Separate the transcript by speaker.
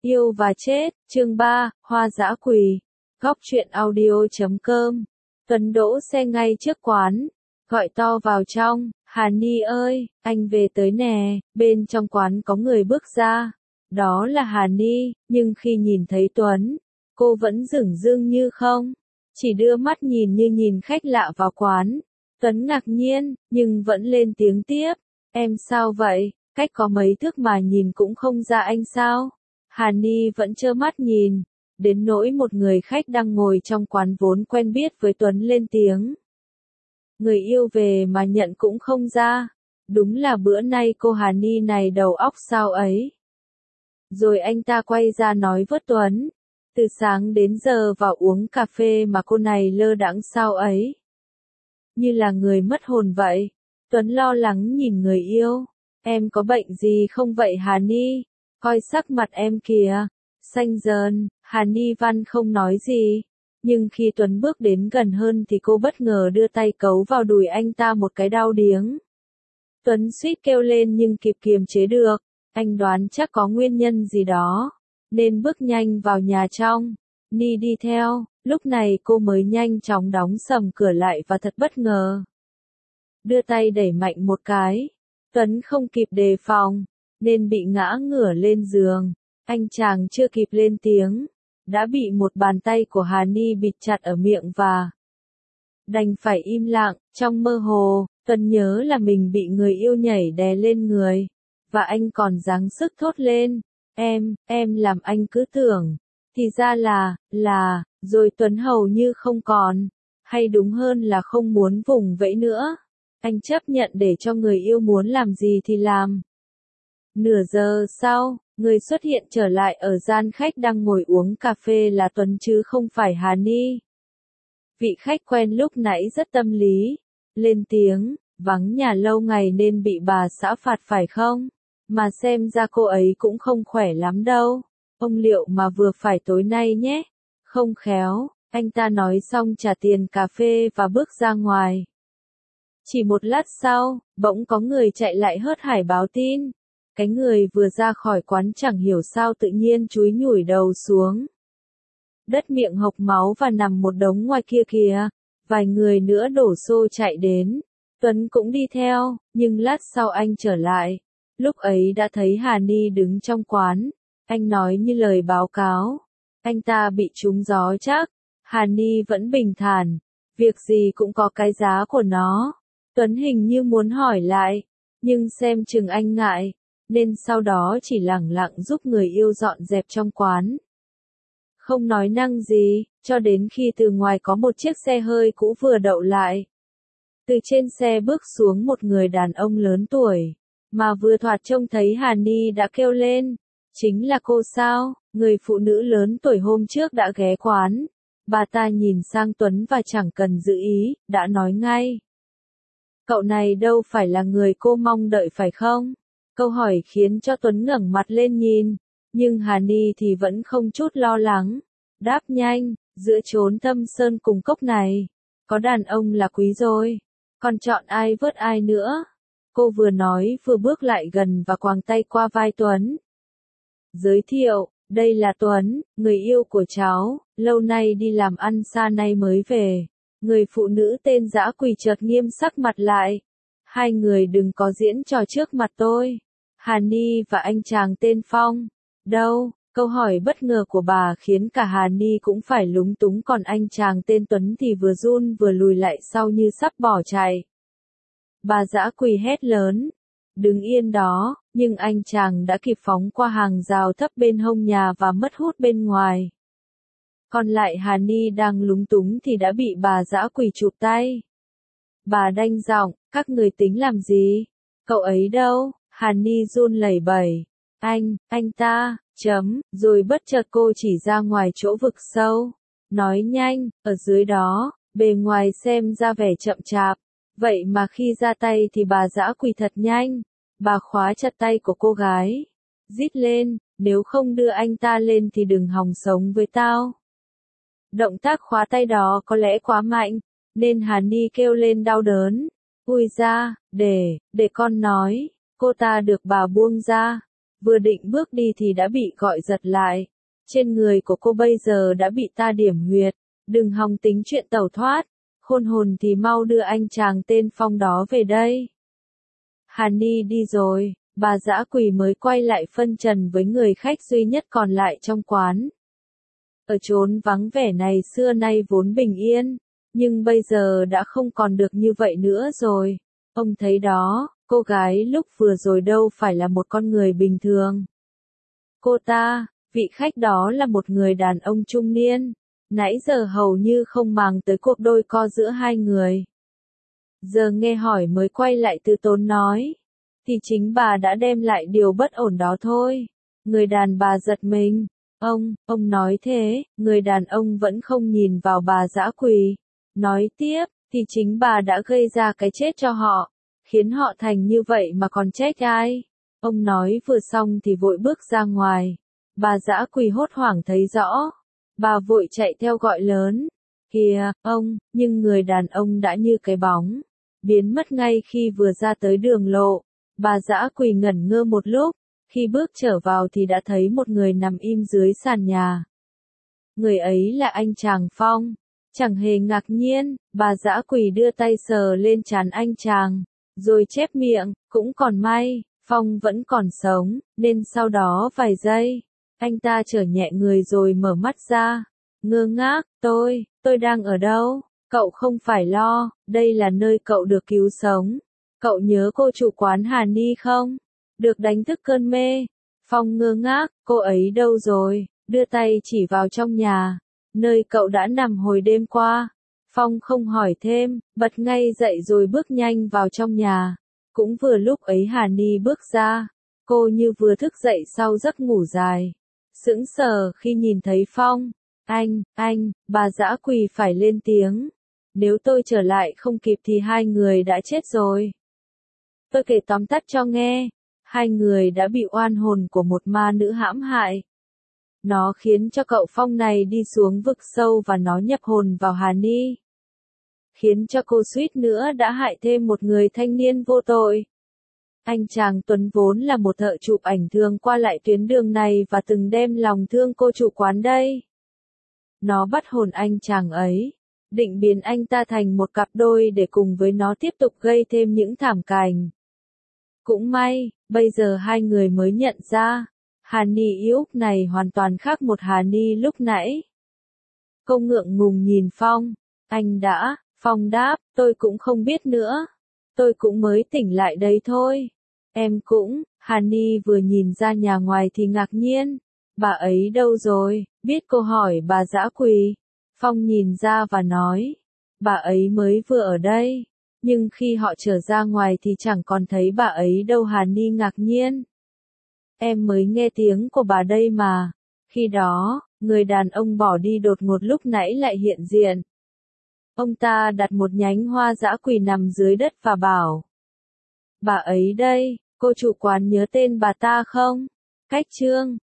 Speaker 1: Yêu và chết, chương 3, Hoa dã quỳ. Góc truyện audio.com. Tuấn đỗ xe ngay trước quán, gọi to vào trong, Hà Ni ơi, anh về tới nè. Bên trong quán có người bước ra, đó là Hà Ni, nhưng khi nhìn thấy Tuấn, cô vẫn dửng dưng như không, chỉ đưa mắt nhìn như nhìn khách lạ vào quán. Tuấn ngạc nhiên, nhưng vẫn lên tiếng tiếp, em sao vậy, cách có mấy thước mà nhìn cũng không ra anh sao? Hà Ni vẫn trơ mắt nhìn, đến nỗi một người khách đang ngồi trong quán vốn quen biết với Tuấn lên tiếng. Người yêu về mà nhận cũng không ra, đúng là bữa nay cô Hà Ni này đầu óc sao ấy. Rồi anh ta quay ra nói với Tuấn, từ sáng đến giờ vào uống cà phê mà cô này lơ đãng sao ấy. Như là người mất hồn vậy. Tuấn lo lắng nhìn người yêu, em có bệnh gì không vậy Hà Ni? Coi sắc mặt em kìa, xanh dần. Hà Ni Văn không nói gì, nhưng khi Tuấn bước đến gần hơn thì cô bất ngờ đưa tay cấu vào đùi anh ta một cái đau điếng. Tuấn suýt kêu lên nhưng kịp kiềm chế được, anh đoán chắc có nguyên nhân gì đó, nên bước nhanh vào nhà trong. Ni đi theo, lúc này cô mới nhanh chóng đóng sầm cửa lại và thật bất ngờ. Đưa tay đẩy mạnh một cái, Tuấn không kịp đề phòng, nên bị ngã ngửa lên giường. Anh chàng chưa kịp lên tiếng, đã bị một bàn tay của Hà Ni bịt chặt ở miệng và đành phải im lặng. Trong mơ hồ, Tuấn nhớ là mình bị người yêu nhảy đè lên người, và anh còn giáng sức thốt lên, em làm anh cứ tưởng, thì ra là, rồi Tuấn hầu như không còn, hay đúng hơn là không muốn vùng vẫy nữa. Anh chấp nhận để cho người yêu muốn làm gì thì làm. Nửa giờ sau, người xuất hiện trở lại ở gian khách đang ngồi uống cà phê là Tuấn chứ không phải Hà Ni. Vị khách quen lúc nãy rất tâm lý, lên tiếng, vắng nhà lâu ngày nên bị bà xã phạt phải không? Mà xem ra cô ấy cũng không khỏe lắm đâu. Ông liệu mà vừa phải tối nay nhé. Không khéo, anh ta nói xong trả tiền cà phê và bước ra ngoài. Chỉ một lát sau, bỗng có người chạy lại hớt hải báo tin. Cái người vừa ra khỏi quán chẳng hiểu sao tự nhiên chúi nhủi đầu xuống đất miệng hộc máu và nằm một đống ngoài kia kìa. Vài người nữa đổ xô chạy đến. Tuấn cũng đi theo, nhưng lát sau anh trở lại. Lúc ấy đã thấy Hà Ni đứng trong quán. Anh nói như lời báo cáo. Anh ta bị trúng gió chắc. Hà Ni vẫn bình thản. Việc gì cũng có cái giá của nó. Tuấn hình như muốn hỏi lại, nhưng xem chừng anh ngại, nên sau đó chỉ lẳng lặng giúp người yêu dọn dẹp trong quán. Không nói năng gì, cho đến khi từ ngoài có một chiếc xe hơi cũ vừa đậu lại. Từ trên xe bước xuống một người đàn ông lớn tuổi, mà vừa thoạt trông thấy Hà Ni đã kêu lên, chính là cô sao, người phụ nữ lớn tuổi hôm trước đã ghé quán. Bà ta nhìn sang Tuấn và chẳng cần giữ ý, đã nói ngay. Cậu này đâu phải là người cô mong đợi phải không? Câu hỏi khiến cho Tuấn ngẩng mặt lên nhìn, nhưng Hà Ni thì vẫn không chút lo lắng. Đáp nhanh, giữa chốn thâm sơn cùng cốc này, có đàn ông là quý rồi, còn chọn ai vớt ai nữa. Cô vừa nói vừa bước lại gần và quàng tay qua vai Tuấn. Giới thiệu, đây là Tuấn, người yêu của cháu, lâu nay đi làm ăn xa nay mới về. Người phụ nữ tên Dã Quỳ chợt nghiêm sắc mặt lại. Hai người đừng có diễn trò trước mặt tôi. Hà Ni và anh chàng tên Phong. Đâu? Câu hỏi bất ngờ của bà khiến cả Hà Ni cũng phải lúng túng, còn anh chàng tên Tuấn thì vừa run vừa lùi lại sau như sắp bỏ chạy. Bà Dã Quỳ hét lớn. Đứng yên đó, nhưng anh chàng đã kịp phóng qua hàng rào thấp bên hông nhà và mất hút bên ngoài. Còn lại Hà Ni đang lúng túng thì đã bị bà Dã Quỳ chụp tay. Bà đanh giọng, các người tính làm gì? Cậu ấy đâu? Hà Ni run lẩy bẩy. Anh ta, rồi bất chợt cô chỉ ra ngoài chỗ vực sâu. Nói nhanh, ở dưới đó, bề ngoài xem ra vẻ chậm chạp. Vậy mà khi ra tay thì bà Dã Quỳ thật nhanh. Bà khóa chặt tay của cô gái. Rít lên, nếu không đưa anh ta lên thì đừng hòng sống với tao. Động tác khóa tay đó có lẽ quá mạnh, nên Hà Ni kêu lên đau đớn. Ui ra, để con nói, cô ta được bà buông ra. vừa định bước đi thì đã bị gọi giật lại. Trên người của cô bây giờ đã bị ta điểm huyệt, đừng hòng tính chuyện tẩu thoát, khôn hồn thì mau đưa anh chàng tên Phong đó về đây. Hàn Ni đi rồi, bà dã quỳ mới quay lại phân trần với người khách duy nhất còn lại trong quán. Ở chốn vắng vẻ này xưa nay vốn bình yên, nhưng bây giờ đã không còn được như vậy nữa rồi. Ông thấy đó, cô gái lúc vừa rồi đâu phải là một con người bình thường. Cô ta, vị khách đó là một người đàn ông trung niên, nãy giờ hầu như không màng tới cuộc đôi co giữa hai người. Giờ nghe hỏi mới quay lại từ tốn nói, thì chính bà đã đem lại điều bất ổn đó thôi. Người đàn bà giật mình, ông nói thế, người đàn ông vẫn không nhìn vào bà dã quỳ. Nói tiếp, thì chính bà đã gây ra cái chết cho họ, khiến họ thành như vậy mà còn trách ai. Ông nói vừa xong thì vội bước ra ngoài. Bà dã quỳ hốt hoảng thấy rõ. Bà vội chạy theo gọi lớn. Kìa, ông, nhưng người đàn ông đã như cái bóng, biến mất ngay khi vừa ra tới đường lộ. Bà dã quỳ ngẩn ngơ một lúc, khi bước trở vào thì đã thấy một người nằm im dưới sàn nhà. Người ấy là anh chàng Phong. Chẳng hề ngạc nhiên, bà dã quỳ đưa tay sờ lên trán anh chàng, rồi chép miệng, cũng còn may, Phong vẫn còn sống, nên sau đó vài giây, anh ta trở nhẹ người rồi mở mắt ra, ngơ ngác, tôi đang ở đâu? Cậu không phải lo, đây là nơi cậu được cứu sống. Cậu nhớ cô chủ quán Hà Ni không? Được đánh thức cơn mê. Phong ngơ ngác, cô ấy đâu rồi? Đưa tay chỉ vào trong nhà, nơi cậu đã nằm hồi đêm qua. Phong không hỏi thêm, bật ngay dậy rồi bước nhanh vào trong nhà. Cũng vừa lúc ấy Hà Ni bước ra, cô như vừa thức dậy sau giấc ngủ dài. Sững sờ khi nhìn thấy Phong. Anh, bà dã quỳ phải lên tiếng. Nếu tôi trở lại không kịp thì hai người đã chết rồi. Tôi kể tóm tắt cho nghe. Hai người đã bị oan hồn của một ma nữ hãm hại. Nó khiến cho cậu Phong này đi xuống vực sâu và nó nhập hồn vào Hà Ni. Khiến cho cô suýt nữa đã hại thêm một người thanh niên vô tội. Anh chàng Tuấn vốn là một thợ chụp ảnh thường qua lại tuyến đường này và từng đem lòng thương cô chủ quán đây. Nó bắt hồn anh chàng ấy, định biến anh ta thành một cặp đôi để cùng với nó tiếp tục gây thêm những thảm cảnh. Cũng may, bây giờ hai người mới nhận ra, Hà Ni yếu này hoàn toàn khác một Hà Ni lúc nãy. Cô ngượng ngùng nhìn Phong, Phong đáp, tôi cũng không biết nữa. Tôi cũng mới tỉnh lại đấy thôi. Em cũng, Hà Ni vừa nhìn ra nhà ngoài thì ngạc nhiên. Bà ấy đâu rồi? Biết cô hỏi bà dã quỳ. Phong nhìn ra và nói, bà ấy mới vừa ở đây. Nhưng khi họ trở ra ngoài thì chẳng còn thấy bà ấy đâu. Hà Ni ngạc nhiên. Em mới nghe tiếng của bà đây mà. Khi đó, người đàn ông bỏ đi đột ngột lúc nãy lại hiện diện. Ông ta đặt một nhánh hoa dã quỳ nằm dưới đất và bảo, bà ấy đây, cô chủ quán nhớ tên bà ta không? Cách chương